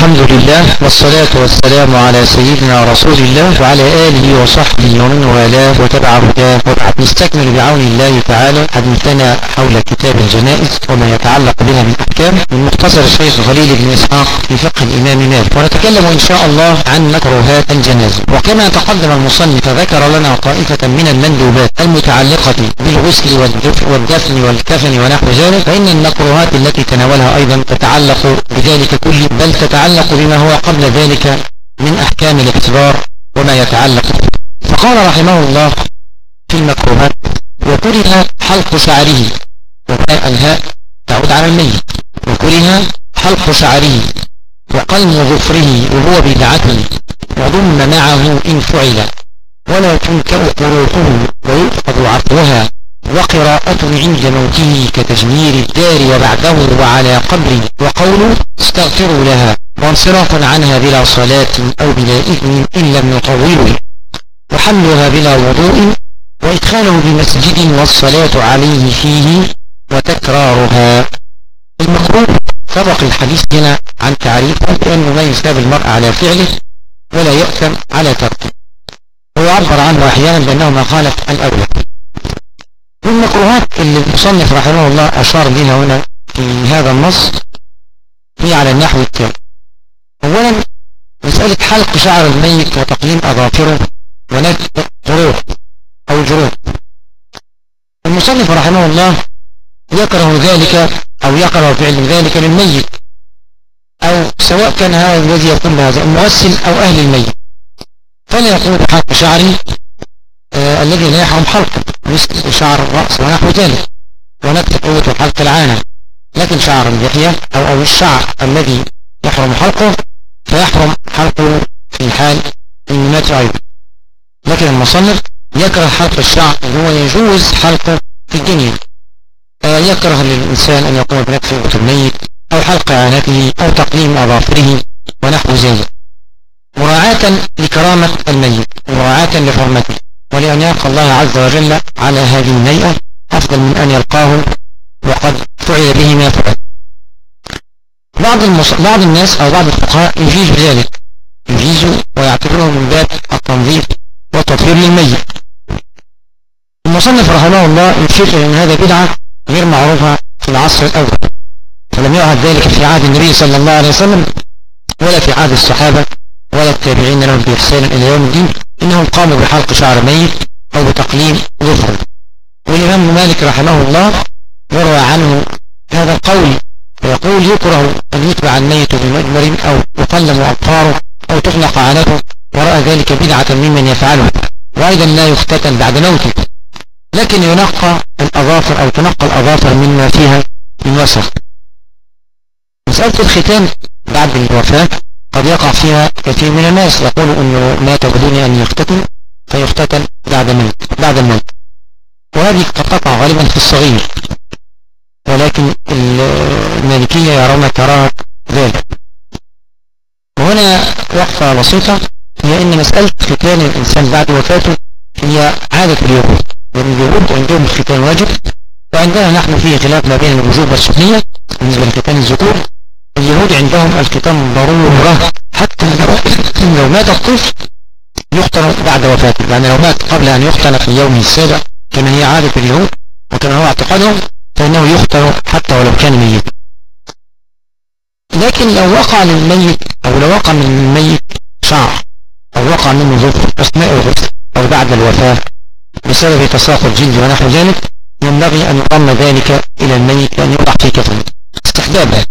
الحمد لله والصلاة والسلام على سيدنا رسول الله وعلى آله وصحبه ومن والاه وتبع هداه وبعد. نستكمل بعون الله تعالى حديثنا حول كتاب الجنائز وما يتعلق بها من أحكام من مختصر الشيخ خليل بن إسحاق في فقه الإمام مالك، ونتكلم إن شاء الله عن مكروهات الجنازة. وكما تقدم المصنف ذكر لنا طائفة من المندوبات المتعلقة بالغسل والدفن والكفن ونحو ذلك، فإن المكروهات التي تناولها أيضا تتعلق بذلك كله، بل تتعلق بما هو قبل ذلك من أحكام الاعتبار وما يتعلق. فقال رحمه الله في المكروهات: وكره حلق شعره، والهاء تعود على الميت، وكره حلق شعره وقلم ظفره وهو بدعة وضم معه إن فعل، ولا تنكر قروحه ويؤخذ عفوها، وقراءة عند موته كتجمير الدار وبعده وعلى قبره، وقوله استغفروا لها، وانصراف عنها بلا صلاة أو بلا إذن إن لم يطولوا، وحملها بلا وضوء، وإدخاله بمسجد والصلاة عليه فيه، وتكرارها. المكروه سبق الحديث هنا عن تعريفه بأنه لا يثاب المرء على فعله ولا يأثم على تركه، ويعبر عنه أحيانا بأنه ما خالف الأولى. والمكروهات اللي المصنف رحمه الله أشار لنا هنا في هذا النص هي على النحو التالي: أولا مسألة حلق شعر الميت وتقليم أظافره ونتف قروح أو جروح. المصنف رحمه الله يكره ذلك أو يكره فعل ذلك للميت، أو سواء كان هذا الذي يقوم بهذا المغسل أو أهل الميت، فلا يقول حلق شعري الذي لا يحرم حلقه مثل شعر الرأس ونحو ذلك، ونكت قوة حلق العانة. لكن شعر اللحية أو الشعر الذي يحرم حلقه فيحرم حلقه في حال الممات أيضا. لكن المصنف يكره حلق الشعر وهو يجوز حلقه في الدنيا. يكره للإنسان أن يقوم بنكت قوة الميت أو حلق عانته أو تقليم أظافره ونحو ذلك، مراعاة لكرامة الميت ومراعاة لحرمته، ولأن يلقى الله عز وجل على هذه الهيئة أفضل من أن يلقاه وقد فعل به ما فعل. بعض الناس أو بعض الفقهاء يجيز ذلك، يجيز ويعتبره من باب التنظيف والتطهير للميت. المصنف رحمه الله يشير إلى أن هذا بدعة غير معروفة في العصر الأول، فلم يعهد ذلك في عهد النبي صلى الله عليه وسلم ولا في عهد الصحابة ولا التابعين لهم بإحسان إلى يوم الدين، إنهم قاموا بحلق شعر ميت أو بتقليم ظفره. والإمام مالك رحمه الله يروى عنه هذا القول، ويقول: يكره أن يتبع الميت بمجمر أو يقلم أبطاره أو تخلق عانته، ورأى ذلك بدعة ممن يفعله، وأيضا لا يختتن بعد موته، لكن ينقى الأظافر أو تنقى الأظافر مما فيها من وسخ. مسألة الختان بعد الوفاة قد يقع فيها كثير من الناس، يقول أنه مات بدون أن يختتن فيختتن بعد الموت، وهذه قد تقع غالبا في الصغير، ولكن المالكية يرون كراهة ذلك. وهنا وقفة بسيطة، هي أن مسألة ختان الإنسان بعد وفاته هي عادة اليهود، لأن اليهود عندهم الختان واجب، وعندنا نحن فيه خلاف ما بين الوجوب والسنية. بالنسبة لختان الذكور، اليهود عندهم الختان ضرورة، حتى لو مات الطفل يختن بعد وفاته، يعني لو مات قبل أن يختن في يومه السابع كما هي عادة اليهود وكما هو اعتقادهم، فإنه يختن حتى ولو كان ميت. لكن لو وقع للميت أو لو وقع من الميت شعر أو وقع منه ظفر أثناء الغسل أو بعد الوفاة بسبب تساقط الجلد ونحو ذلك، ينبغي أن يضم ذلك إلى الميت وأن يوضع في كفن استحبابا.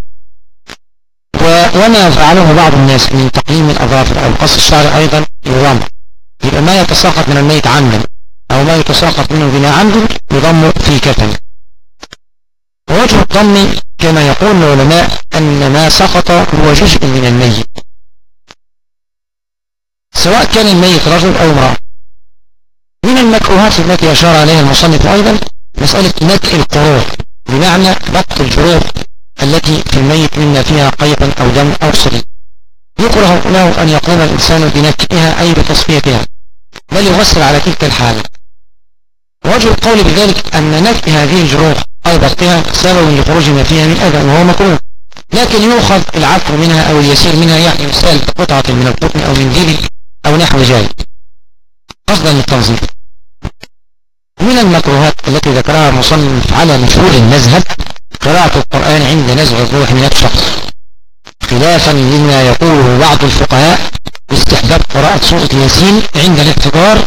وما فعله بعض الناس من تقليم الأظافر أو قص الشعر أيضا يضم، يبقى ما يتساقط من الميت عمدا أو ما يتساقط منه بلا عمد يضم في كفن. ووجه الضم كما يقول العلماء أن ما سقط هو جزء من الميت، سواء كان الميت رجل أو امرأة. من المكروهات التي أشار عليها المصنف أيضا مسألة نتف القروح، بمعنى ضبط الجروح التي في الميت مما فيها قيء أو دم أو صديد. يكره له أن يقوم الإنسان بنتفها أي بتصفيتها، بل يغسل على تلك الحالة. ووجه القول بذلك أن نتف هذه الجروح أو ضبطها سبب لخروج ما فيها من أذى وهو مكروه، لكن يؤخذ العفو منها أو اليسير منها، يعني يسال بقطعة من القطن أو من جلد أو نحو ذلك قصدا للتنظيف. من المكروهات التي ذكرها المصنف على مشهور المذهب قراءة القرآن عند نزع الروح من الشخص، خلافا لما يقوله بعض الفقهاء باستحباب قراءة سورة ياسين عند الاحتضار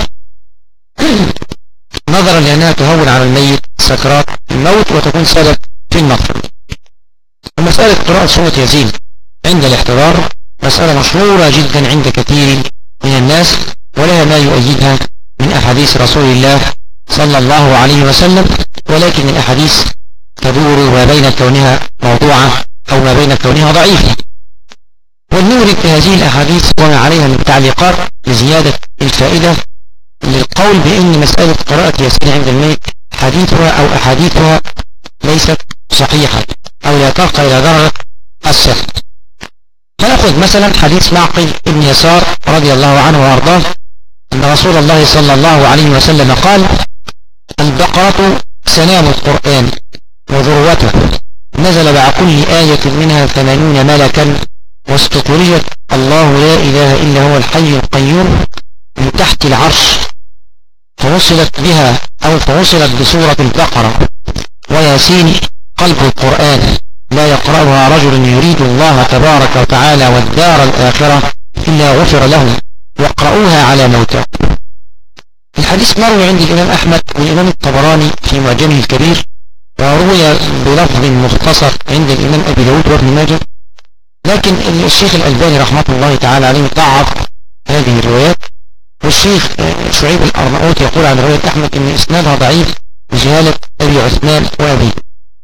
نظرا لأنها تهون على الميت سكرات الموت وتكون سبب في المغفرة. ومسألة قراءة سورة ياسين عند الاحتضار مسألة مشهورة جدا عند كثير من الناس، ولها ما يؤيدها من أحاديث رسول الله صلى الله عليه وسلم، ولكن الأحاديث تدور ما بين كونها موضوعة أو ما بين كونها ضعيفة. ونورد في هذه الأحاديث وما عليها من تعليقات لزيادة الفائدة للقول بأن مسألة قراءة ياسين عند الميت حديثها أو أحاديثها ليست صحيحة أو لا ترقى إلى درجة الصحة. فنأخذ مثلا حديث معقل بن يسار رضي الله عنه وأرضاه أن رسول الله صلى الله عليه وسلم قال: البقرة سنام القرآن وذروته، نزل مع كل آية منها 80 ملكا، واستخرجت الله لا إله إلا هو الحي القيوم من تحت العرش، فوصلت بها أو فوصلت بسورة البقرة وياسين قلب القرآن، لا يقرأها رجل يريد الله تبارك وتعالى والدار الآخرة إلا غفر له، واقرأوها على موتى. الحديث مروي عند الإمام أحمد والإمام الطبراني في معجمه الكبير، وروي بلفظ مختصر عند الإمام أبي داود وابن ماجه، لكن الشيخ الألباني رحمة الله تعالى عليه ضعف هذه الروايات، والشيخ شعيب الأرناؤوط يقول عن رواية أحمد إن إسنادها ضعيف بجهالة أبي عثمان وأبيه.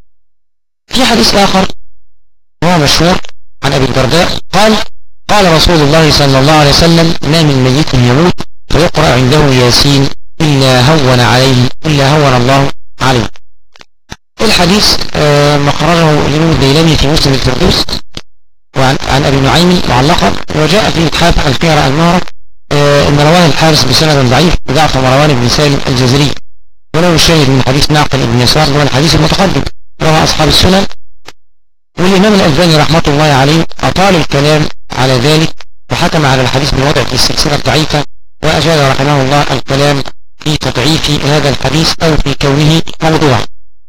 في حديث آخر وهو مشهور عن أبي الدرداء قال رسول الله صلى الله عليه وسلم: ما من ميت يموت فيقرأ عنده ياسين إلا هون الله عليه. الحديث مخرجه الإمام الديلمي في مسلم الفردوس وعن أبي نعيم معلقا، وجاء في إتحاف القيرة المهرة إن رواه الحارس بسند ضعيف بضعف مروان بن سالم الجزري، وله الشاهد من حديث معقل بن يسار هو الحديث المتقدم رواه أصحاب السنن. والإمام الألباني رحمة الله عليه أطال الكلام على ذلك وحكم على الحديث بالوضع في السلسلة الضعيفة، وأجاد رحمه الله الكلام في تضعيف هذا الحديث أو في كونه موضوعا.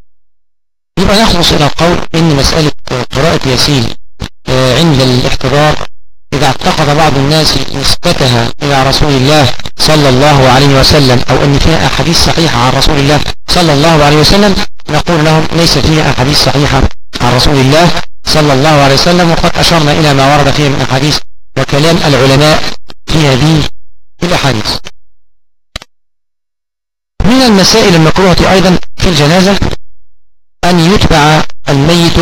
يبقى نخلص إلى القول إن مسألة قراءة ياسين عند الاحتضار إذا اعتقد بعض الناس نسبتها إلى رسول الله صلى الله عليه وسلم أو أن فيها أحاديث صحيحة عن رسول الله صلى الله عليه وسلم، نقول لهم ليس فيها أحاديث صحيحة عن رسول الله صلى الله عليه وسلم، وقد أشرنا إلى ما ورد فيه من أحاديث وكلام العلماء في هذه الأحاديث. من المسائل المكروهة أيضا في الجنازة أن يتبع الميت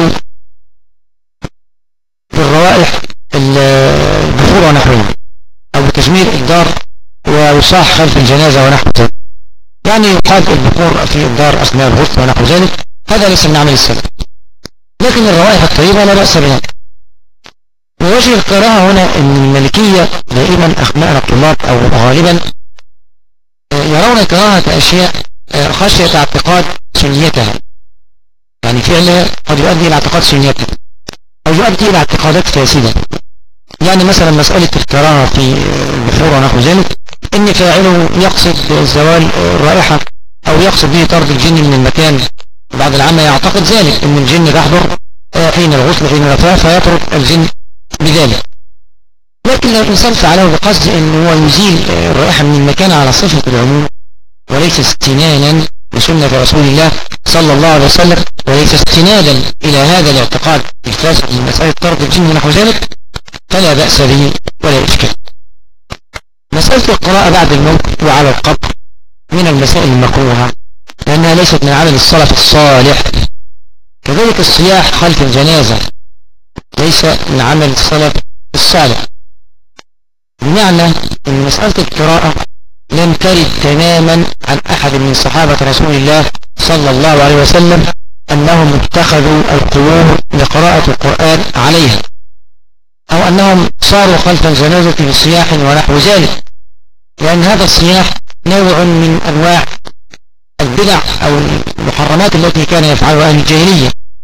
بالروائح البخور ونحوها أو بتجميل الدار ويصاح خلف الجنازة ونحو ذلك، يعني يقاد البخور في الدار أثناء الغسل ونحو ذلك، هذا ليس من عمل السلف، لكن الروائح الطيبة لا بأس بها. ووجه القراءة هنا أن الملكية دائما أخماء الطلاب أو غالبا يرون القراءة أشياء خشية اعتقاد سنيتها، يعني فعلها قد يؤدي إلى اعتقاد سنيتها أو يؤدي إلى اعتقادات فاسدة. يعني مثلا مسألة القراءة في البخور ونحو ذلك إن فاعله يقصد زوال الرائحة أو يقصد به طرد الجن من المكان، بعض العامة يعتقد ذلك إن الجن تحضر حين الغسل حين الرفاه فيطرد الجن بذلك، لكن لو الإنسان فعله بقصد أنه هو يزيل الرائحة من المكان على صفة العموم وليس استنانا بسنة رسول الله صلى الله عليه وسلم وليس استنادا إلى هذا الاعتقاد الفاسد من مسألة طرد الجن ونحو ذلك، فلا بأس به ولا إشكال. مسألة القراءة بعد الموت وعلى القبر من المسائل المكروهة لأنها ليست من عمل السلف الصالح، كذلك الصياح خلف الجنازة ليس من عمل السلف الصالح، بمعنى أن مسألة القراءة لم ترد تماما عن أحد من صحابة رسول الله صلى الله عليه وسلم أنهم اتخذوا القبور لقراءة القرآن عليها أو أنهم صاروا خلف الجنازة بصياح ونحو ذلك، لأن هذا الصياح نوع من أنواع البدع أو المحرمات التي كان يفعلها أهل الجاهلية،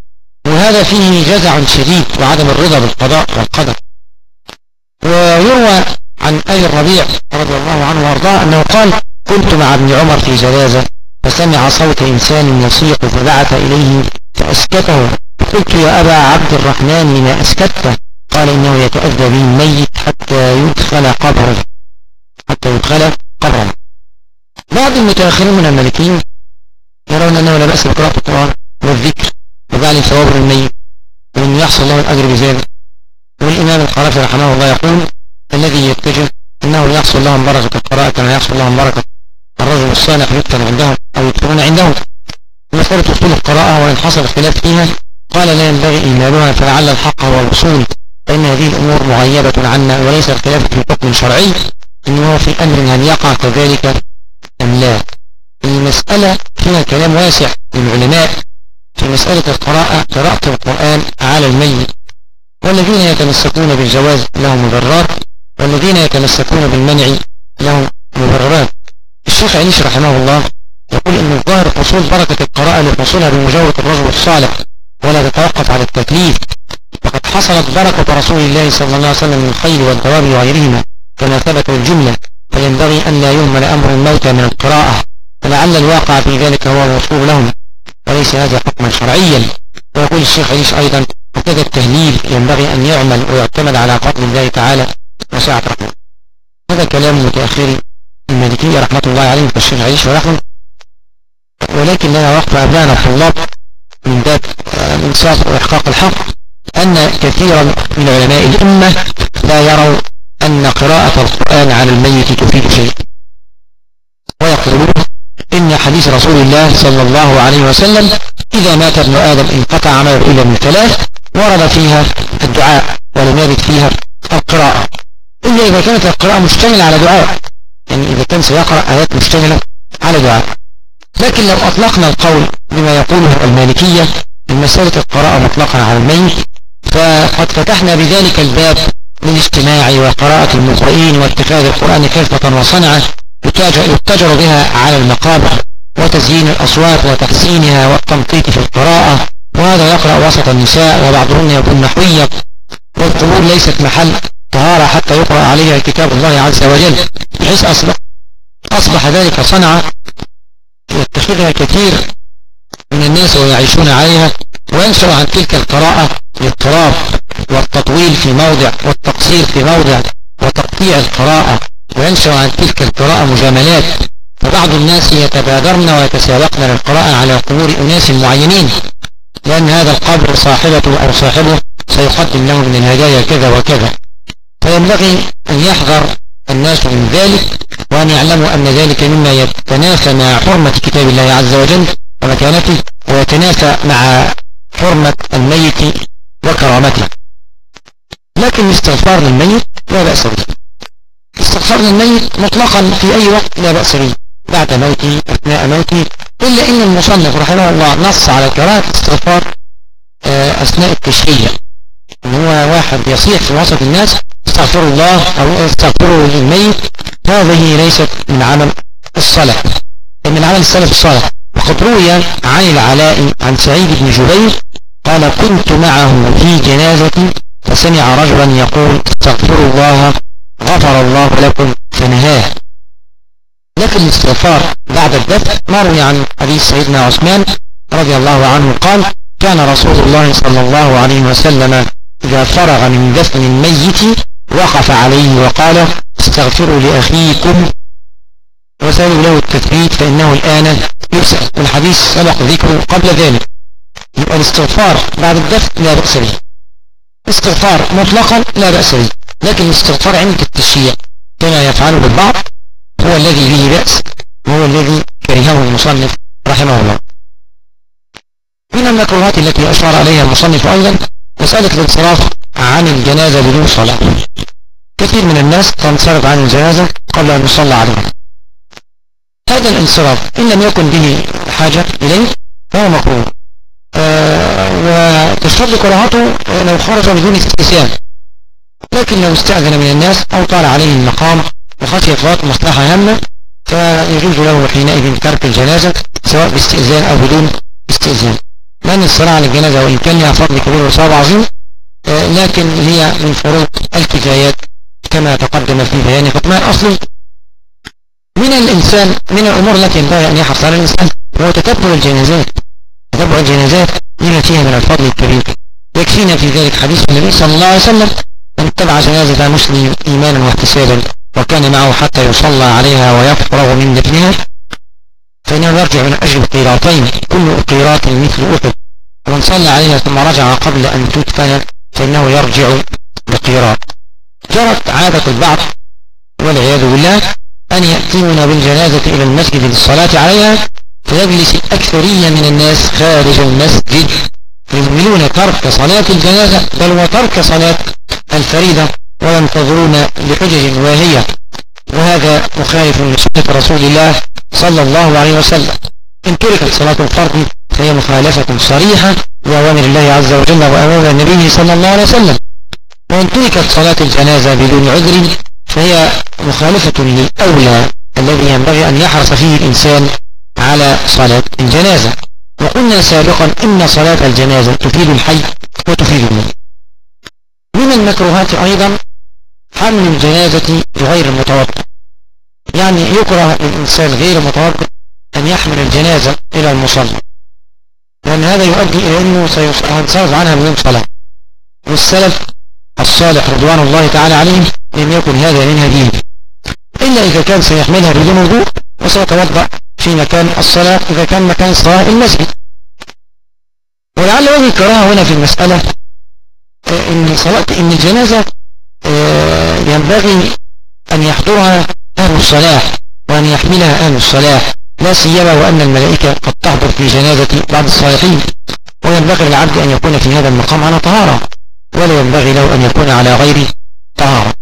وهذا فيه جزع شديد وعدم الرضا بالقضاء والقدر. ويروى عن أبي الربيع رضي الله عنه وارضاه أنه قال: كنت مع ابن عمر في جنازة فسمع صوت إنسان يصيح فبعث إليه فأسكته، قلت: يا أبا عبد الرحمن لما أسكته؟ قال: إنه يتأذى به الميت حتى يدخل قبره. بعض المتأخرين من المالكيين يرون أنه لا بأس بقراءة القرآن والذكر وجعل ثواب للميت وأن يحصل له الأجر بذلك. والإمام القرافي رحمه الله يقول: الذي يتجه أنه يحصل لهم بركة القراءة كما يحصل لهم بركة الرجل الصالح يكتب عندهم أو يكتبون عندهم. مسألة أصول القراءة وإن حصل خلاف فيها قال: لا ينبغي إهمالها، فلعل الحق هو الوصول، فإن هذه الأمور مغيبة عنا وليس الخلاف في حكم شرعي إنه في أمر هل يقع كذلك أم لا. المسألة فيها كلام واسع للعلماء في مسألة القراءة، قراءة القرآن على الميت، والذين يتمسكون بالجواز لهم مبررات والذين يتمسكون بالمنع لهم مبررات. الشيخ عليش رحمه الله يقول إن الظاهر حصول بركة القراءة لحصولها بمجاورة الرجل الصالح ولا تتوقف على التكليف، وقد حصلت بركة رسول الله صلى الله عليه وسلم من الخيل والدواب وغيرهما كما ثبت الجملة، فينبغي أن لا يهمل أمر الموتى من القراءة، فلعل الواقع في ذلك هو الوصول لهم وليس هذا حكما شرعيا. ويقول الشيخ عليش أيضا: وكذا التهليل ينبغي أن يعمل ويعتمد على فضل الله تعالى وسعة رحمه. هذا كلام متأخري المالكية رحمة الله عليهم كالشيخ عليش ورحمه، ولكن لنا وقف أبناءنا الطلاب من باب الإنصاف وإحقاق الحق أن كثيرا من علماء الأمة لا يروا أن قراءة القرآن على الميت تفيد شيء، ويقولون إن حديث رسول الله صلى الله عليه وسلم: إذا مات ابن آدم انقطع عمله إلا من ثلاث، ورد فيها الدعاء ولم يرد فيها القراءة، إلا إذا كانت القراءة مشتملة على دعاء، يعني إذا كان سيقرأ آيات مشتملة على دعاء. لكن لو أطلقنا القول بما يقوله المالكية من مسألة القراءة مطلقا على الميت، فقد فتحنا بذلك الباب للاجتماع وقراءة المقرئين واتخاذ القرآن كلفة وصنعة يتجر بها على المقابر وتزيين الأصوات وتحسينها والتنطيط في القراءة، وهذا يقرأ وسط النساء وبعضهن يكون نحوية، والقبور ليست محل طهارة حتى يقرأ عليها كتاب الله عز وجل، بحيث أصبح ذلك صنعة يتخذها كثير من الناس ويعيشون عليها، وينشر عن تلك القراءة الاضطراب والتطويل في موضع والتقصير في موضع وتقطيع القراءة، وينشر عن تلك القراءة مجاملات، وبعض الناس يتبادرن ويتسابقن للقراءة على قبور أناس معينين، لأن هذا القبر صاحبته أو صاحبه سيقدم له من الهدايا كذا وكذا. فينبغي أن يحذر الناس من ذلك، وأن يعلموا أن ذلك مما يتنافى مع حرمة كتاب الله عز وجل ومكانته، ويتنافى مع حرمة الميت وكرامته. لكن الاستغفار للميت لا بأس به، الاستغفار للميت مطلقا في أي وقت لا بأس به، بعد موته أثناء موته، إلا إن المصنف رحمه الله نص على كراهة الاستغفار أثناء التشهية، إن هو واحد يصيح في وسط الناس: استغفر الله أو استغفروا للميت، هذه ليست من عمل الصالح، من عمل السلف الصالح. وقد روي عن العلاء عن سعيد بن جبير قال: كنت معه في جنازة فسمع رجلا يقول: استغفروا الله غفر الله لكم، فنهاه. لكن الاستغفار بعد الدفن ما روي عن حديث سيدنا عثمان رضي الله عنه قال: كان رسول الله صلى الله عليه وسلم إذا فرغ من دفن الميت وقف عليه وقال: استغفروا لأخيكم وسألوا له التثبيت فإنه الآن يسأل. الحديث سبق ذكره قبل ذلك. يبقى الاستغفار بعد الدفن لا بأس به، استغفار مطلقا لا بأس به، لكن الاستغفار عند التشييع كما يفعله البعض هو الذي به بأس، وهو الذي كرهه المصنف رحمه الله. من المكروهات التي أشار عليها المصنف أيضا مسألة الانصراف عن الجنازة بدون صلاة. كثير من الناس تنصرف عن الجنازة قبل أن يصلى عليها. هذا الانصراف إن لم يكن به حاجة إليه فهو مكروه، وتشتد كراهته لو خرج بدون استئذان، لكن لو استأذن من الناس أو طال عليه المقام وخشي فوات مصلحة هامة فيجوز له حينئذ ترك الجنازة سواء باستئذان أو بدون استئذان. لأن الصلاة على الجنازة وإن كان لها فضل كبير وصواب عظيم لكن هي من فروض الكفايات كما تقدم في بيان حكمها الأصلي. من الإنسان من الأمور التي ينبغي أن يحرص على الإنسان هو تتبع الجنازات. تتبع الجنازات لما فيها من الفضل الكبير. يكفينا في ذلك حديث النبي صلى الله عليه وسلم: من اتبع جنازة مسلم إيمانا واحتسابا وكان معه حتى يصلى عليها ويفرغ من دفنها فإنه يرجع من أجل قيراطين كل قيراط مثل أحد، ومن صلى عليها ثم رجع قبل أن تدفن فإنه يرجع بقيراط. جرت عادة البعض والعياذ بالله أن يأتون بالجنازة إلى المسجد للصلاة عليها، فيجلس الأكثرية من الناس خارج المسجد يهملون ترك صلاة الجنازة بل وترك صلاة الفريضة وينتظرون بحجج واهية، وهذا مخالف لسنة رسول الله صلى الله عليه وسلم. إن تركت صلاة الفرض فهي مخالفة صريحة لأوامر الله عز وجل وأوامر النبي صلى الله عليه وسلم، وإن تركت صلاة الجنازة بدون عذر فهي مخالفة للأولى الذي ينبغي أن يحرص فيه الإنسان على صلاة الجنازة. وقلنا سابقا إن صلاة الجنازة تفيد الحي وتفيد الميت. من المكروهات أيضا حمل الجنازة بغير المتوقع، يعني يكره للإنسان غير المتوقع أن يحمل الجنازة إلى المصلى، لأن هذا يؤدي إلى أنه سينصرف عنها بدون صلاة. والسلف الصالح رضوان الله تعالى عليهم لم يكن هذا من هديهم، إلا إذا كان سيحملها بدون وضوء وسيتوضأ في مكان الصلاة إذا كان مكان الصلاة المسجد. ولعل وجه الكراهة هنا في المسألة إن الجنازة ينبغي أن يحضرها أهل الصلاح وأن يحملها أهل الصلاح، لا سيما وأن الملائكة قد تحضر في جنازة بعض الصالحين، وينبغي للعبد أن يكون في هذا المقام على طهارة ولا ينبغي له أن يكون على غير طهارة.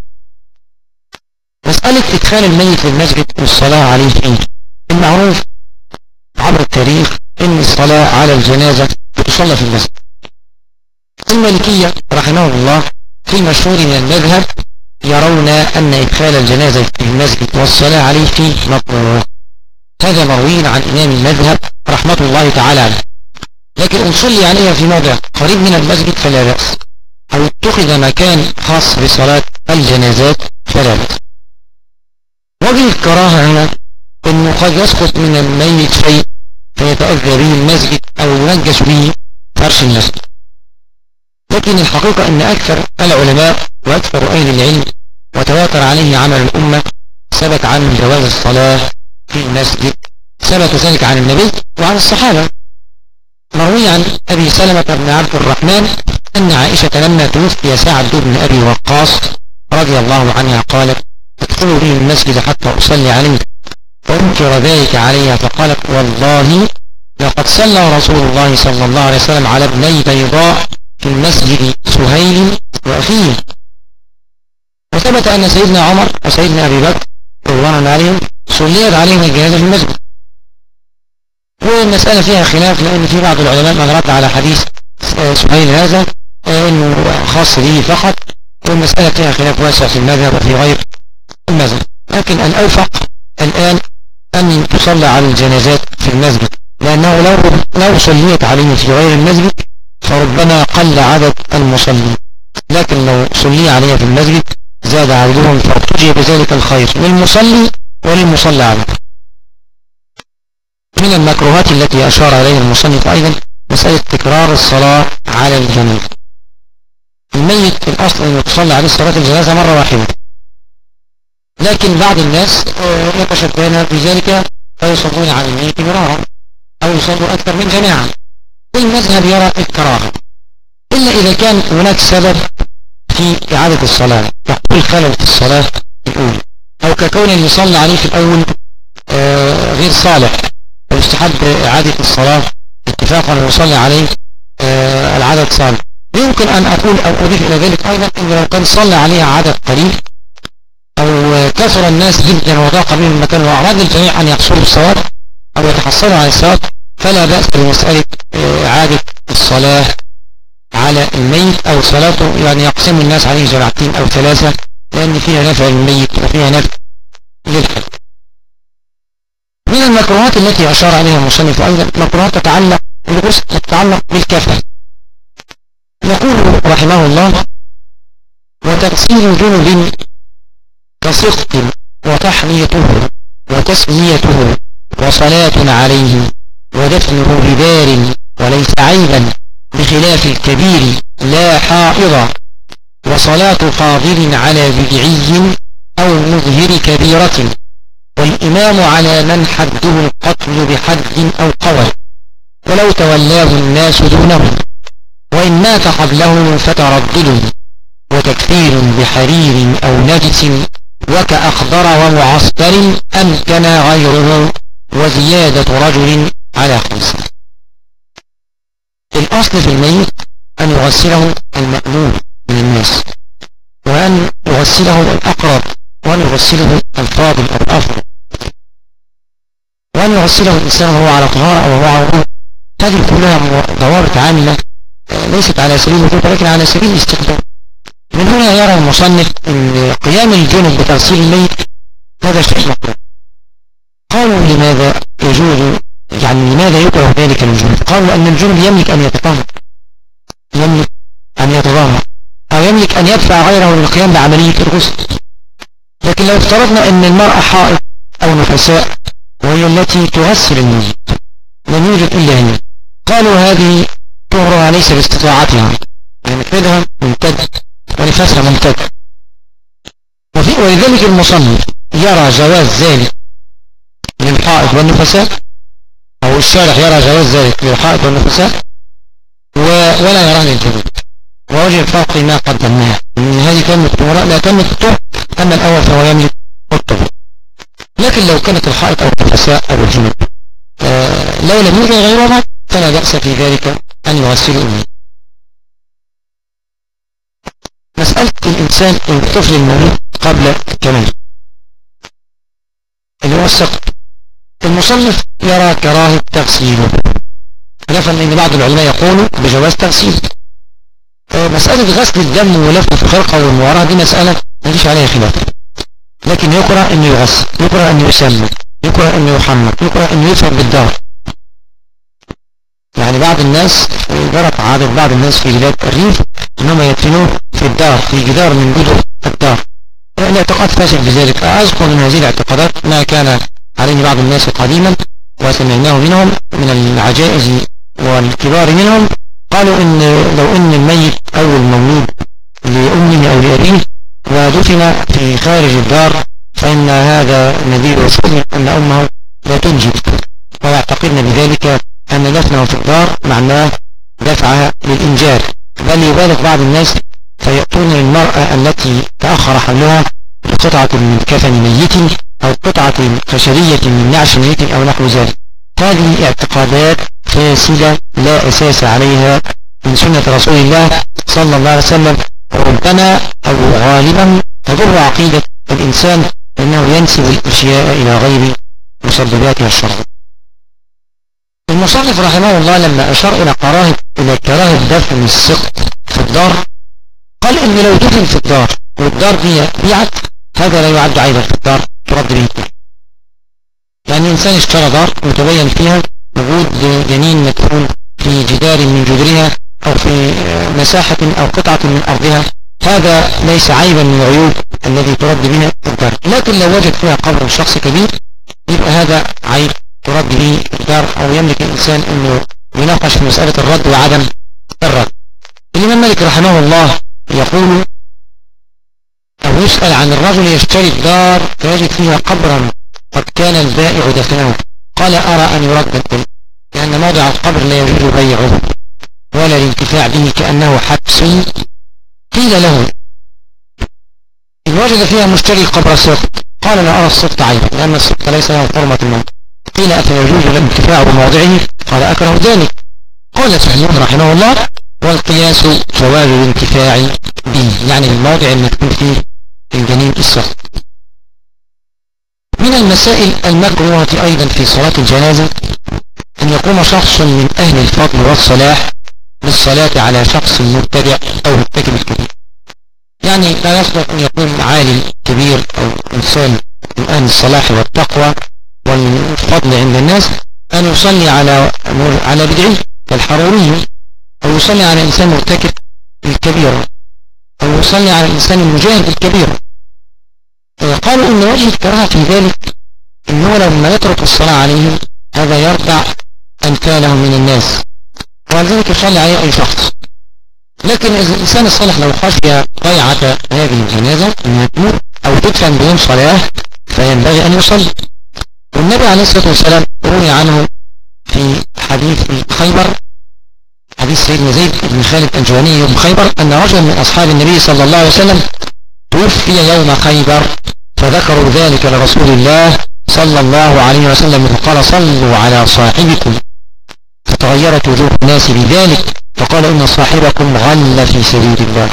مسألة إدخال الميت للمسجد والصلاة عليه فيه، المعروف عبر التاريخ أن الصلاة على الجنازة تصلى في المسجد. المالكية رحمه الله في المشهور من المذهب يرون أن إدخال الجنازة في المسجد والصلاة عليه فيه مكروه. هذا مروي عن إمام المذهب رحمة الله تعالى عليه، لكن إن صلي عليها في موضع قريب من المسجد فلا بأس، أو اتخذ مكان خاص بصلاة الجنازات فلا بأس. وجه الكراهة هنا أنه قد يسقط من الميت شيء فيتأذى به المسجد أو ينجس به فرش المسجد، لكن الحقيقة أن أكثر العلماء وأكثر أهل العلم وتواتر عليه عمل الأمة ثبت عن جواز الصلاة في المسجد، ثبت ذلك عن النبي وعن الصحابة. مروي عن أبي سلمة بن عبد الرحمن أن عائشة لما توفي سعد بن أبي وقاص رضي الله عنها قالت: ادخلوا به المسجد حتى أصلي عليه، فأنكر ذلك عليها فقالت: والله لقد صلى رسول الله صلى الله عليه وسلم على ابني بيضاء في المسجد سهيل وأخيه. وثبت أن سيدنا عمر وسيدنا أبي بكر رضوان عليهم صليت عليهم الجنازة في المسجد. والمسألة فيها خلاف، لأن في بعض العلماء من رد على حديث سهيل هذا أنه خاص به فقط، والمسألة فيها خلاف واسع في المذهب وفي غير المذهب. لكن الأوفق الآن أن تصلى على الجنازات في المسجد، لأنه لو صليت عليه في غير المسجد فربما قل عدد المصلين، لكن لو صلي عليها في المسجد زاد عددهم فارتجي بذلك الخير للمصلي وللمصلى عليه. من المكروهات التي أشار إليها المصنف أيضا مسألة تكرار الصلاة على الجنازة. الميت الأصل أن يتصلى عليه صلاة الجنازة مرة واحدة، لكن بعض الناس يتشبهون بذلك فيصلون على الميت مرارا أو يصلوا أكثر من جماعة. المذهب يرى الكراهة إلا إذا كان هناك سبب في إعادة الصلاة، يحصل خلل في الصلاة الأولى، أو ككون اللي صلى عليه في الأول غير صالح ويستحب إعادة الصلاة اتفاقا ويصلي عليه العدد صالح. يمكن أن أقول أو أضيف إلى ذلك أيضا أن لو كان صلى عليها عدد قليل أو كثر الناس جدا وضاق بهم المكان وأراد الجميع أن يحصلوا الصواب أو يتحصلوا على الصواب فلا بأس بمسألة إعادة الصلاة على الميت أو صلاته، يعني يقسم الناس عليه جماعتين أو ثلاثة، لأن فيها نفع للميت وفيها نفع للحي. من المكروهات التي أشار عليها المصنف أيضا مكروهات تتعلق الغسل يتعلق بالكفن. يقول رحمه الله: وتغسيل جنب كسقط وتحنيطه وتسميته وصلاة عليه ودفنه بدار وليس عيبا بخلاف الكبير لا حائض، وصلاة قادر على بدعي أو مظهر كبيرة، والإمام على من حده القتل بحد أو قول ولو تولاه الناس دونه، وإن مات قبله فتردد وتكفير بحرير أو نجس وكأخضر ومعصفر أمكن غيره، وزيادة رجل على 5. الأصل في الميت أن يغسله المأمون من الناس، وأن يغسله الأقرب، وأن يغسله الفاضل أو الأفضل، وأن يغسله الإنسان وهو على طهارة أو وهو على وضوء. هذه كلها ضوابط عامة ليست على سبيل الوجوب ولكن على سبيل الاستخدام. من هنا يرى المصنف أن قيام الجنب بتغسيل الميت هذا شيء مكروه. قالوا لماذا يجوز، يعني لماذا يكره ذلك الجنب؟ قالوا أن الجنب يملك أن يتطهر، يملك أن يتطهر أو يملك أن يدفع غيره للقيام بعملية الغسل. لكن لو افترضنا أن المرأة حائض أو نفساء وهي التي تغسل الميت لم يوجد إلا هي، قالوا هذه طهرها ليس باستطاعتها، يعني كدها ممتد ونفسها ممتد. ولذلك المصنف يرى جواز ذلك للحائض والنفساء، أو الشارح يرى جواز ذلك للحائض والنفساء ولا يراه للجنوب. ووجه الفرق ما قدمناه من هذه كلمة الطهراء لا تملك الطهر، أما الأول فهو يملك الطهر. لكن لو كانت الحائض أو النفساء أو الجنوب لو لم يوجد غيرها فلا بأس في ذلك أن يغسلوا الميت. مسألة الإنسان الطفل المولود قبل الكمال اللي هو السقط، المصنف يرى كراهة تغسيله، خلافا ان بعض العلماء يقولوا بجواز تغسيل. مسألة غسل الدم ولفه في الخرقة والمواراة دي مسألة ما فيش عليها خلاف، لكن يكره انه يغسل، يكره انه يسمى، يكره انه يحمق، يكره انه يدفن بالدار. يعني بعض الناس جرت عادة بعض الناس في بلاد الريف انهم يدفنوه في الدار، في جدار من جدر الدار. الاعتقاد فاشل بذلك. أذكر من هذه الاعتقادات ما كان عليه بعض الناس قديما وسمعناه منهم من العجائز والكبار منهم، قالوا إن لو إن الميت أو المولود لأمه أو لأبيه ودفن في خارج الدار فإن هذا نذير وشؤم أن أمه لا تنجب، ويعتقدن بذلك أن دفنه في الدار معناه دفعها للإنجاب. بل يبالغ بعض الناس فيأتون المرأة التي تأخر حملها بقطعة من كفن ميت أو قطعة خشبية من نعش ميت أو نحو ذلك. هذه اعتقادات فاسدة لا أساس عليها من سنة رسول الله صلى الله عليه وسلم، ربما أو غالبا تضر عقيدة الإنسان أنه ينسب الأشياء إلى غير مسبباتها الشرعية. المصنف رحمه الله لما أشار إلى كراهة دفن السقط في الدار قال إن لو دفن في الدار والدار دي بيعت هذا لا يعد عيبا في الدار ترد به. يعني إنسان اشترى دار متبين فيها وجود جنين مدفون في جدار من جدرها أو في مساحة أو قطعة من أرضها، هذا ليس عيبا من العيوب الذي ترد بها الدار. لكن لو وجد فيها قبر شخص كبير يبقى هذا عيب ترد به الدار، أو يملك الإنسان أنه يناقش في مسألة الرد وعدم الرد. الإمام مالك رحمه الله يقول أو يسأل عن الرجل يشتري الدار فيجد فيها قبرا قد كان البائع دفنه، قال أرى أن يرد لأن موضع القبر لا يجوز بيعه ولا الانتفاع به كأنه حبس. قيل له إن وجد فيها مشتري القبر سقط، قال لا أرى السقط عيبا لأن السقط ليس له حرمة الموت. قيل أفيجوز الانتفاع بموضعه، قال أكره ذلك. قال سعيد رحمه الله والقياس جواز الانتفاع به، يعني الموضع المكتوب فيه الجنين السقط. من المسائل المكروهة أيضا في صلاة الجنازة أن يقوم شخص من أهل الفضل والصلاح بالصلاة على شخص مبتدع أو مرتكب الكبير. يعني لا يصلح أن يكون عالم كبير أو إنسان من أهل الصلاح والتقوى والفضل عند الناس أن يصلي على بدعي كالحروري، أو يصلي على إنسان مرتكب الكبيرة، أو يصلي على الإنسان المجاهد الكبيرة. قالوا إن وجه الكراهة في ذلك إنه لما يترك الصلاة عليهم هذا يرفع أمثالهم من الناس، ولذلك يصلي عليه أي شخص. لكن إذا الإنسان الصالح لو خشي ضيعة هذه الجنازة أن تموت أو تدفن بدون صلاة فينبغي أن يصلي. والنبي عليه الصلاة والسلام روي عنه في حديث خيبر، حديث سيدنا زيد بن خالد الجهني يوم خيبر، أن رجلا من أصحاب النبي صلى الله عليه وسلم توفي يوم خيبر، فذكروا ذلك لرسول الله صلى الله عليه وسلم فقال صلوا على صاحبكم، فتغيرت وجوه الناس بذلك، فقال إن صاحبكم غل في سبيل الله.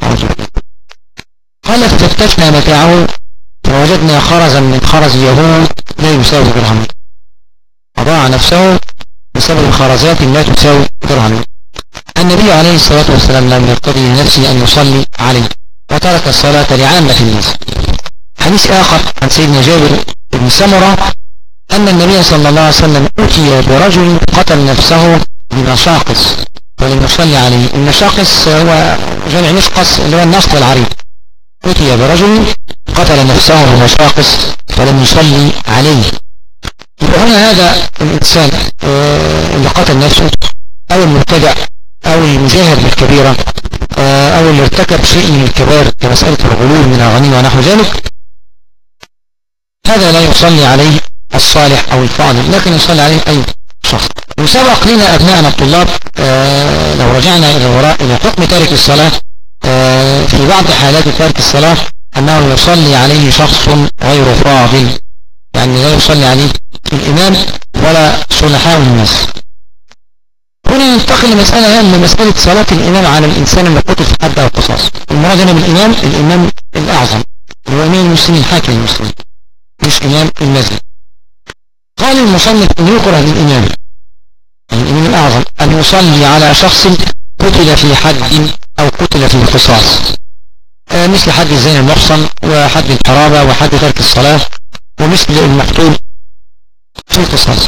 قال ففتشنا متاعه فوجدنا خرزا من خرز يهود لا يساوي درهم، أضاع نفسه بسبب الخرزات لا تساوي درهم. النبي عليه الصلاة والسلام لم يرتضي لنفسه أن يصلي عليه وترك الصلاة لعامة الناس. حديث آخر عن سيدنا جابر بن سمرة أن النبي صلى الله عليه وسلم أتي برجل قتل نفسه بمشاقص ولم يصلي عليه. المشاقص هو جمع مشقص اللي هو النصب العريض. أتي برجل قتل نفسه بمشاقص ولم يصلي عليه. وهنا هذا الإنسان اللي قتل نفسه أو المبتدع أو المجاهر بالكبيرة أو اللي ارتكب شيء من الكبائر كمسألة الغلول من الغنيمة ونحو ذلك، هذا لا يصلي عليه الصالح أو الفاضل، لكن يصلي عليه أي شخص. وسبق لنا أبناءنا الطلاب لو رجعنا إلى وراء إلى حكم تارك الصلاة في بعض حالات تارك الصلاة أنه يصلي عليه شخص غير فاضل، يعني لا يصلي عليه الإمام ولا صلحاء الناس. هنا ننتقل لمسألة هامة، مسألة صلاة الإمام على الإنسان اللي قتل في حد أو قصاص. المراد هنا بالإمام الإمام الأعظم هو إمام المسلمين، حاكم المسلمين، مش إمام المسجد. قال المصنف أن يكره للإمام الإمام الأعظم أن يصلي على شخص قتل في حد أو قتل في قصاص، مثل حد الزنا المحصن وحد الحرابة وحد ترك الصلاة ومثل المقتول في القصاص.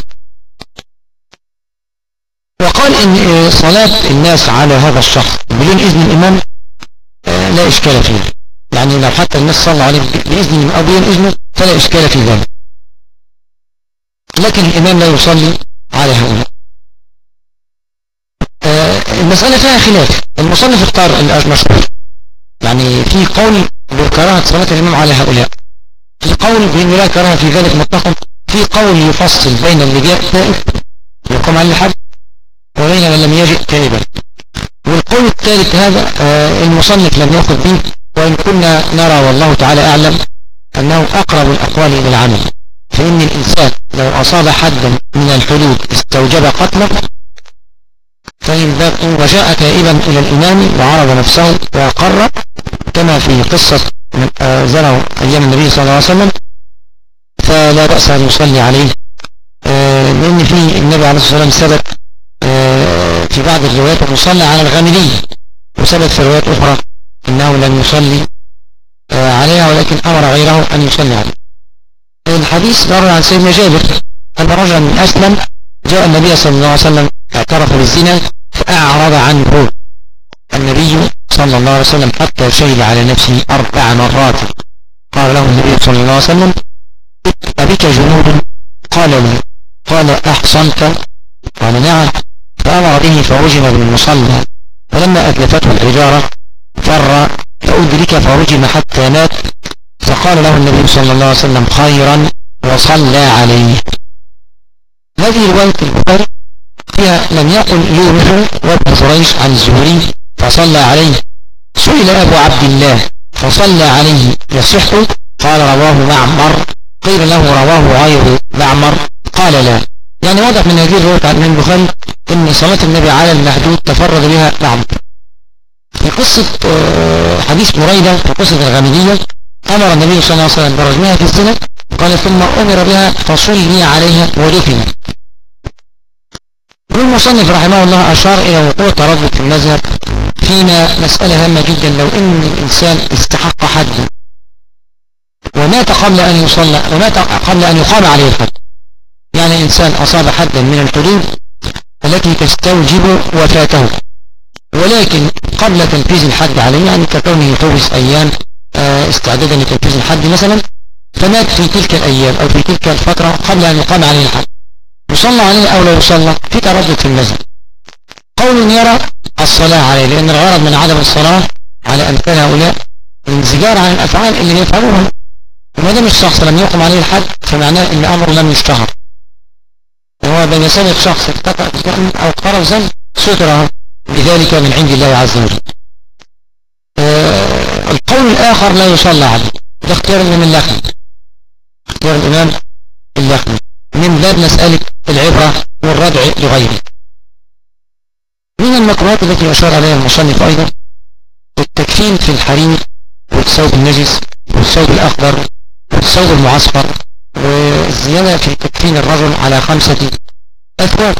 وقال إن صلاة الناس على هذا الشخص بدون إذن الإمام لا إشكال فيه، يعني لو حتى الناس صلى عليه بإذن أو بدون إذنه فلا إشكال في ذلك، لكن الإمام لا يصلي على هؤلاء. المسألة فيها خلاف. المصنف اختار المشهور، يعني في قول بكراهة صلاة الإمام على هؤلاء، في قول بأن لا كراهة في ذلك مطلقا، في قول يفصل بين اللي جاء تائب يقوم عليه الحد وبين من لم يجئ تائبا. والقول الثالث هذا المصنف لم يأخذ به، وإن كنا نرى والله تعالى أعلم أنه أقرب الأقوال إلى العمل، فإن الإنسان لو أصاب حدا من الحدود استوجب قتله فإن وجاء تائبا إلى الإمام وعرض نفسه وأقر كما في قصة زنوا أيام النبي صلى الله عليه وسلم فلا بأس أن يصلي عليه، لأن في النبي عليه الصلاة والسلام ثبت في بعض الروايات المصلى على الغامدية، وثبت في روايات أخرى أنه لم يصلي عليها ولكن أمر غيره أن يصلي عليه. الحديث روى عن سيدنا جابر أن رجلا من أسلم جاء النبي صلى الله عليه وسلم اعترف بالزنا فأعرض عنه النبي صلى الله عليه وسلم حتى شهد على نفسه 4 مرات. قال له النبي صلى الله عليه وسلم أبك جنود؟ قال لا. قال أحصنت؟ قال نعم. فأمر به فرجم بالمصلى، فلما أتلفته الحجارة فر فأدرك فرجم حتى مات، فقال له النبي صلى الله عليه وسلم خيرا وصلى عليه. هذه رواية البخاري فيها لم يقل يونس وابن جريج عن الزهري فصلى عليه. سئل أبو عبد الله فصلى عليه يصح؟ قال رواه معمر. قيل له رواه غير معمر؟ قال لا. يعني واضح من هذه الرواية عن البخاري ان صلاة النبي على المحدود تفرد بها معمر. في قصة حديث بريدة في قصة الغامدية أمر النبي صلى الله عليه وسلم برجمها في الزنا، قال ثم أمر بها فصلي عليها ودفنت. والمصنف رحمه الله أشار إلى وقوع تردد في المذهب فيما مسألة هامة جدا، لو إن الإنسان استحق حد ومات قبل أن يصلى ومات قبل أن يقام عليه الحد، يعني إنسان أصاب حدا من الحدود التي تستوجب وفاته، ولكن قبل تنفيذ الحد عليه، يعني ككونه يحوز أيام استعدادا لتنفيذ الحد مثلا، فمات في تلك الأيام أو في تلك الفترة قبل أن يقام عليه الحد، يصلى عليه أو لا يصلى؟ في تردد في المذهب. قول يرى الصلاة عليه، لأن الغرض من عدم الصلاة على أمثال هؤلاء الانزجار عن الأفعال اللي يفعلوها، وما دام الشخص لم يقم عليه الحد فمعناه أن أمره لم يشتهر، وهو بين سبب شخص ارتكب أو قرر ذنب ستره بذلك من عند الله عز وجل. القول الآخر لا يصلى عليه، ده اختيار الإمام اللخمي، اختيار الإمام اللخمي من باب مسألة العبرة والردع لغيره. من المكروهات التي أشار عليها المصنف أيضا التكفين في الحرير والثوب النجس والثوب الأخضر والثوب المعصفر، والزيادة في تكفين الرجل على 5 أثواب،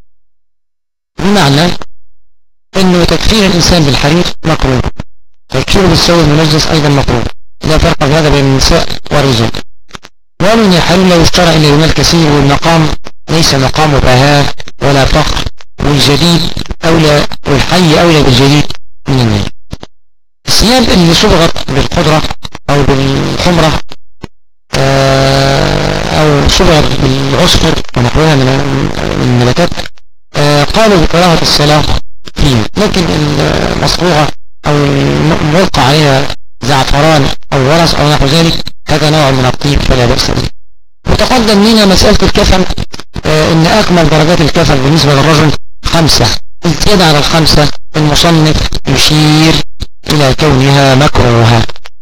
بمعنى أنه تكفين الإنسان بالحرير مكروه، تكفيره بالثوب المنجس أيضا مكروه، لا فرق في هذا بين النساء والرجال. ومن الحرير لا يشترى إلا بمال كثير، والمقام ليس مقام بهاء ولا فخر، والجديد أولى والحي أولى بالجديد من المال. الثياب اللي صبغت بالقدرة أو بالحمرة أو صبغت بالعصفر ونحوها من النباتات قالوا بكراهة الصلاة فيه، لكن المصبوغة أو الملقى عليها زعفران أو ورس أو نحو ذلك هذا نوع من الطيب فلا بأس به. وتقدم لنا مسألة الكفن، إن أكمل درجات الكفن بالنسبة للرجل 5، الزيادة على 5 المصنف يشير إلى كونها مكروهة.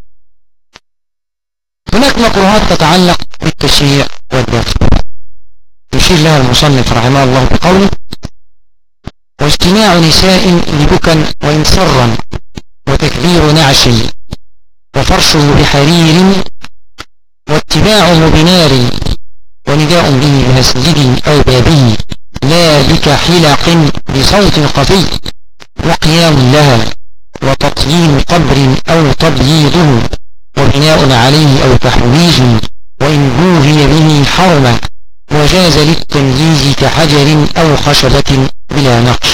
هناك مكروهات تتعلق بالتشييع والدفن، يشير لها المصنف رحمه الله بقوله: واجتماع نساء لبكا وإنصرا وتكبير نعش وفرشه بحرير واتباع بنار ونداء به بمسجد أو بابه لا بكحلق بصوت خفي وقيام لها وتطيين قبر أو تبييضه وبناء عليه أو تحويج وإن بوهي به حرم وجاز للتنجيز كحجر أو خشبة بلا نقش.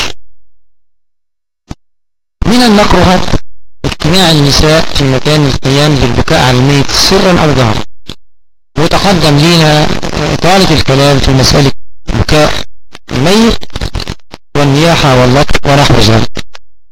من المكروهات اجتماع النساء في مكان القيام بالبكاء على الميت سرا أو جهرا، وتقدم لنا طالة الكلام في مسألة بكاء الميت والنياحة واللطف ونحو ذلك.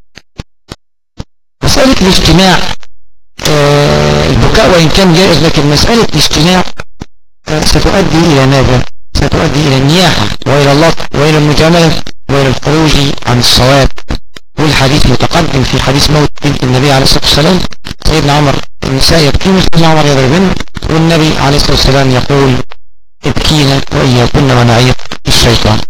مسألة الاجتماع البكاء وإن كان جائز، لكن مسألة الاجتماع ستؤدي إلى ماذا؟ ستؤدي إلى النياحة وإلى اللطف وإلى المجاملة وإلى الخروج عن الصواب. والحديث متقدم في حديث موت بنت النبي عليه الصلاة والسلام، سيدنا عمر النساء يبكين سيدنا عمر يضربن، والنبي عليه الصلاة والسلام يقول: ابكينا وإياكن ونعيق الشيطان.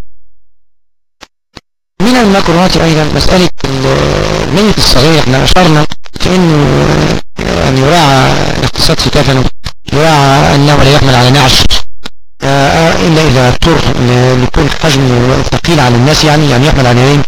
من المكروهات أيضا مسألة الميت الصغير، احنا أشرنا في أنه أن يراعى الاقتصاد في كفنه، يراعى أنه لا يحمل على نعش إلا إذا اضطر لكون حجمه ثقيل على الناس، يعني يحمل على يدين.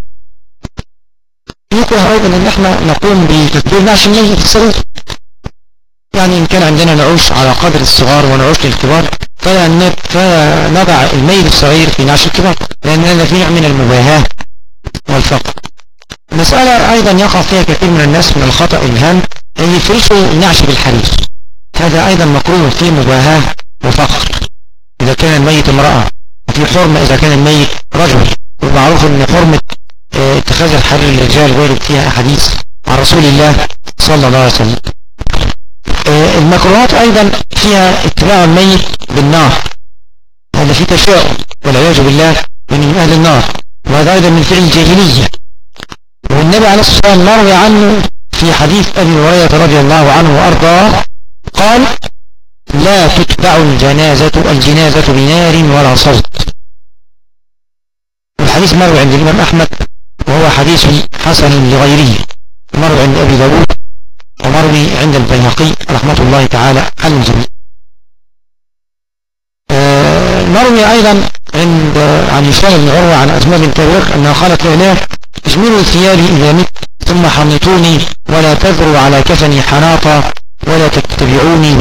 يكره أيضا أن احنا نقوم بتدبير نعش الميت الصغير، يعني إن كان عندنا نعوش على قدر الصغار ونعوش للكبار فنضع الميت الصغير في نعش الكبار، لأن هذا في نوع من المباهاة والفقر. مسألة أيضا يقع فيها كثير من الناس من الخطأ الهام، أن يفرشوا النعش بالحرير، هذا أيضا مكروه فيه مباهاة وفقر إذا كان الميت امرأة، وفي حرمة إذا كان الميت رجل، ومعروف أن حرمة اتخاذ الحرير للرجال وارد فيها أحاديث عن رسول الله صلى الله عليه وسلم. المكروهات أيضا فيها اتباع الميت بالنار، هذا في تشاؤم والعياذ بالله من أهل النار، وهذا أيضا من فعل الجاهلية. والنبي عليه الصلاة والسلام مروي عنه في حديث أبي هريرة رضي الله عنه وأرضاه قال: لا تتبع الجنازة بنار ولا صوت. الحديث مروي عند الإمام أحمد وهو حديث حسن لغيره، مروي عند أبي داود ومروي عند البيهقي رحمة الله تعالى على الجميع. مروي أيضا عن هشام بن عروة عن أسماء بنت أبي بكر أنها قالت له: اجملوا ثيابي إذا مت ثم حنطوني ولا تذروا على كفني حناطا ولا تتبعوني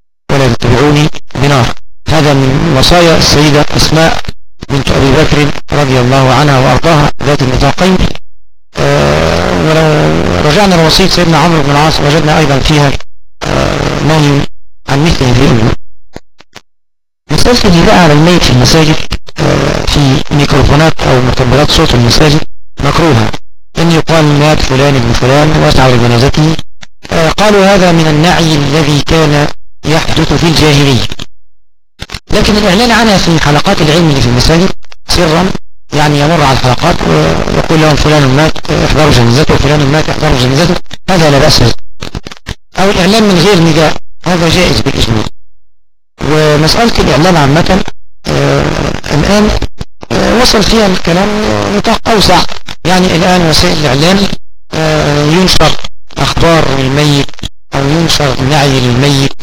بنار. هذا من وصايا السيدة أسماء بنت أبي بكر رضي الله عنها وأرضاها ذات النطاقين. ولو رجعنا لوصية سيدنا عمرو بن العاص وجدنا أيضا فيها نهي عن مثل هذه الأمور. مسألة النداء على الميت في المساجد في ميكروفونات أو مكبرات صوت المساجد مكروهة، إن يقال مات فلان ابن فلان واسعوا لجنازته. قالوا هذا من النعي الذي كان يحدث في الجاهلية، لكن الإعلان عنها في حلقات العلم اللي في المساجد سرا، يعني يمر على الحلقات ويقول لهم فلان مات احضروا جنازته وفلان مات احضروا جنازته، هذا لا بأس به. أو الإعلان من غير نداء هذا جائز بالإجماع. ومسألة الإعلام عامة الآن وصل فيها الكلام نطاق أوسع، يعني الآن وسائل الإعلام ينشر أخبار الميت أو ينشر نعي للميت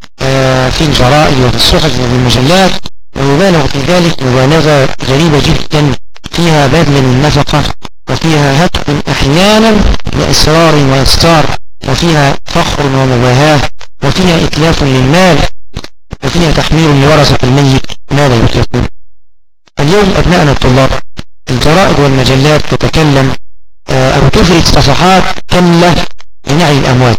في الجرائد وفي الصحف وفي المجلات، ويبالغ في ذلك مبالغة غريبة جدا، فيها بذل للنفقة وفيها هتك أحيانا لإسرار وإستار، وفيها فخر ومباهاة، وفيها إتلاف للمال، وفيها تحميل لورثة الميت ما لا يتلفون. اليوم أبناءنا الطلاب الجرائد والمجلات تتكلم أو تفرد صفحات كاملة لنعي الأموات،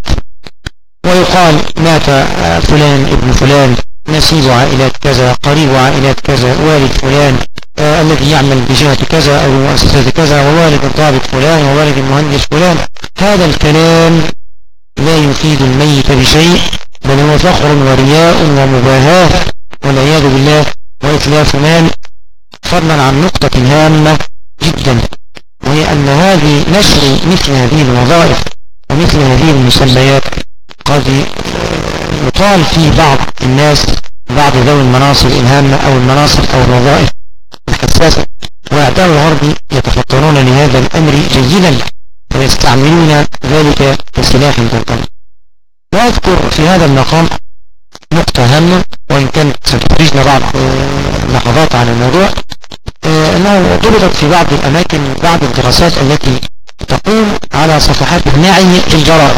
ويقال مات فلان ابن فلان، نسيب عائلات كذا، قريب عائلات كذا، والد فلان الذي يعمل بجهة كذا أو مؤسسة كذا، ووالد الضابط فلان، ووالد المهندس فلان. هذا الكلام لا يفيد الميت بشيء، بل هو فخر ورياء ومباهاة والعياذ بالله وإتلاف مال، فضلا عن نقطة هامة جدا، وهي أن هذه نشر مثل هذه الوظائف ومثل هذه المسميات قد يطال في بعض الناس، بعض ذوي المناصب الهامة أو المناصب أو الوظائف الحساسة، وأعداء الغرب يتفطنون لهذا الأمر جيدا ويستعملون ذلك كسلاح ضدهم. وأذكر في هذا المقام نقطة هامة، وإن كانت ستخرجنا بعض لحظات عن الموضوع، أنه ضبطت في بعض الأماكن بعض الدراسات التي تقوم على صفحات النعي في الجرائد،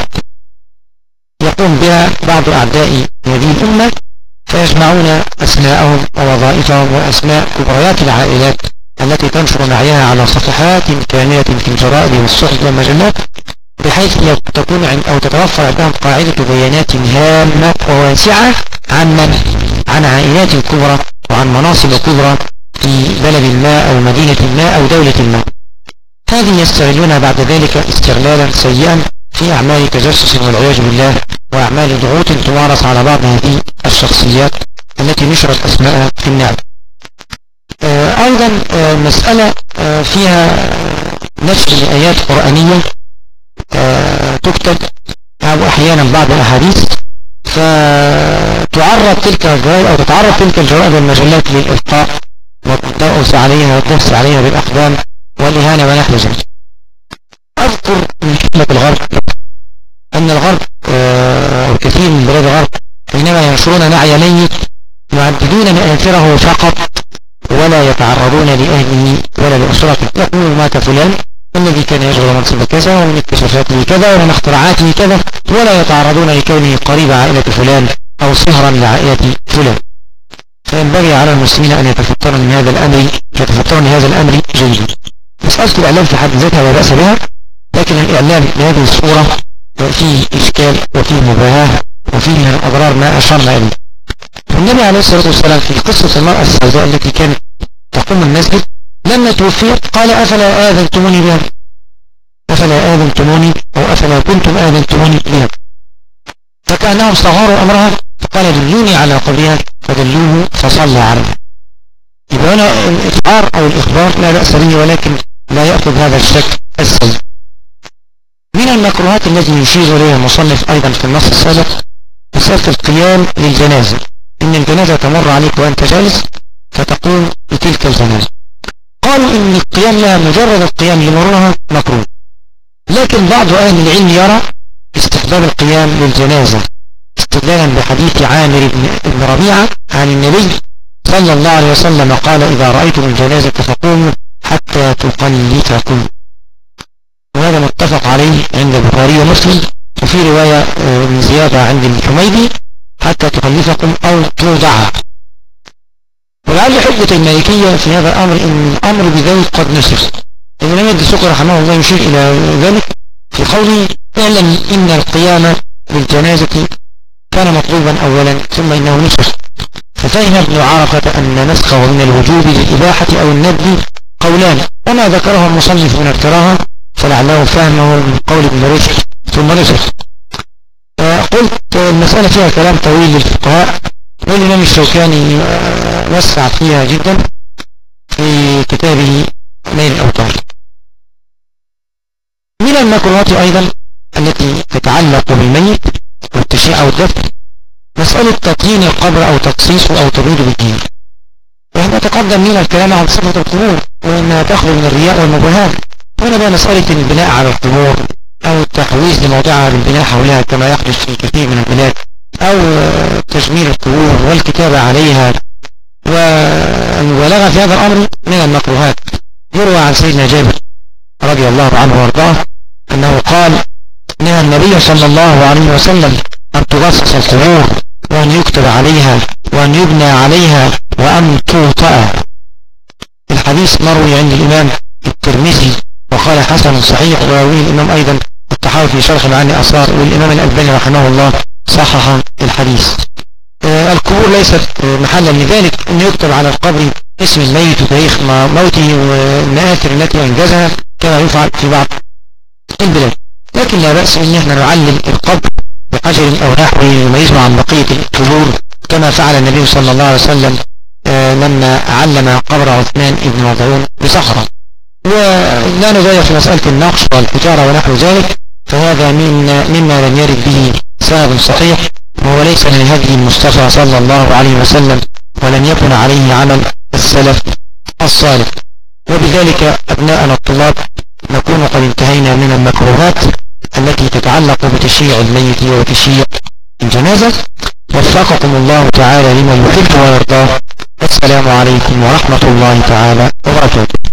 يقوم بها بعض أعداء هذه الأمة، فيجمعون أسماءهم ووظائفهم وأسماء كبريات العائلات التي تنشر نعيها على صفحات كاملة في الجرائد والصحف والمجلات، بحيث تكون أو تتوفر عندهم قاعدة بيانات هامة وواسعة عن عائلات كبرى وعن مناصب كبرى في بلد ما أو مدينة ما أو دولة ما. هذه يستغلونها بعد ذلك استغلالا سيئا في أعمال تجسس والعياذ بالله، وأعمال ضغوط تمارس على بعض هذه الشخصيات التي نشرت أسماءها في النعم. أيضا مسألة فيها نشر لآيات قرآنية تكتب أو أحيانا بعض الأحاديث، فتعرض تلك الجرائد أو تتعرض تلك الجرائد والمجلات للإلقاء والدوس عليها والدفس عليها بالأقدام والإهانة ونحو ذلك. أذكر من حكمة الغرب أن الغرب أو كثير من بلاد الغرب حينما ينشرون نعي ميت يعددون مآثره فقط، ولا يتعرضون لأهله ولا لأسرته. يقول مات فلان الذي كان يشغل منصب كذا ومن اكتشافاته كذا ومن اختراعاته كذا، ولا يتعرضون لكونه قريب عائلة فلان أو صهرا لعائلة فلان. فينبغي على المسلمين أن يتفطروا من هذا الأمر جيدا. مسألة الإعلام في حد ذاتها لا بأس بها، لكن الإعلام بهذه الصورة فيه إشكال وفيه مباهاة وفيه من الأضرار ما أشرنا إليه. النبي عليه الصلاة والسلام في قصة المرأة السوداء التي كانت تقوم المسجد لما توفيت قال أفلا آذنتموني بها، أفلا آذنتموني أو أفلا كنتم آذنتموني بها، فكأنهم صغاروا أمرها، فقال دلوني على قبرها فدلوه فصلى عليها. يبقى هنا الإشعار أو الإخبار لا بأس به، ولكن لا يأخذ هذا الشكل السيء. من المكروهات التي يشير إليها المصنف أيضا في النص السابق مسألة القيام للجنازة، إن الجنازة تمر عليك وأنت جالس فتقوم بتلك الجنازة. قالوا إن القيام لها مجرد القيام لمرورها مكروه، لكن بعض أهل العلم يرى استحباب القيام للجنازة استدلالا بحديث عامر بن ربيعة عن النبي صلى الله عليه وسلم قال إذا رأيتم الجنازة فقوموا حتى تقلفكم، وهذا متفق عليه عند البخاري ومسلم، وفي رواية من زيادة عند الحميدي حتى تقلفكم أو توضع. ولعل حجة المالكية في هذا الأمر إن الأمر بذلك قد نسخ. الإمام الدسوقي رحمه الله يشير إلى ذلك في قوله: اعلم إن القيام بالجنازة كان مطلوبا أولا ثم إنه نسخ. ففهم ابن عرفة أن نسخه من الوجوب للإباحة أو الندب قولان، وما ذكره المصنف من الكراهة فلعله فهمه من قول ابن رشد ثم نسخ. قلت المسألة فيها كلام طويل للفقهاء، والإمام الشوكاني وسع فيها جدا في كتابه نيل الأوطار. من المكروهات أيضا التي تتعلق بالميت والتشييع أو الدفن مسألة تطهير القبر أو تقصيصه أو تبريده بالدين. وإحنا تقدم لنا الكلام عن صفة القبور وإنها تخلو من الرياء والمباهاة. هنا بقى مسألة البناء على القبور أو التحويز لموضعها بالبناء حولها كما يحدث في كثير من البلاد، أو تجميل القبور والكتابة عليها والمبالغة في هذا الأمر من المكروهات. يروى عن سيدنا جابر رضي الله عنه وارضاه أنه قال: نهى النبي صلى الله عليه وسلم أن تغصص القبور وأن يكتب عليها وأن يبنى عليها وأن توطأ. الحديث مروي عند الإمام الترمذي وقال حسن صحيح، ويرويه الإمام أيضا الطحاوي في شرح معاني الآثار، والإمام الألباني رحمه الله صحح الحديث. القبور ليست محلا لذلك، أن يكتب على القبر اسم الميت وتاريخ موته والمآثر التي أنجزها كما يفعل في بعض البلاد. لكن لا بأس ان احنا نعلم القبر بحجر او نحوه ويميزه عن بقية القبور كما فعل النبي صلى الله عليه وسلم لما علم قبر عثمان بن مظعون بصخرة. ولا نزال في مسألة النقش والحجارة ونحو ذلك، فهذا مما لم يرد به سبب صحيح، وهو ليس من هدي المصطفى صلى الله عليه وسلم، ولم يكن عليه عمل السلف الصالح. وبذلك أبناءنا الطلاب نكون قد انتهينا من المكروهات التي تتعلق بتشييع الميت وتشييع الجنازة. وفقكم الله تعالى لما يحب ويرضاه. السلام عليكم ورحمة الله تعالى وبركاته.